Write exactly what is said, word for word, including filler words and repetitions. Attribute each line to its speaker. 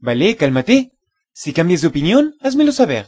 Speaker 1: Vale, cálmate. Si cambias de opinión, házmelo saber.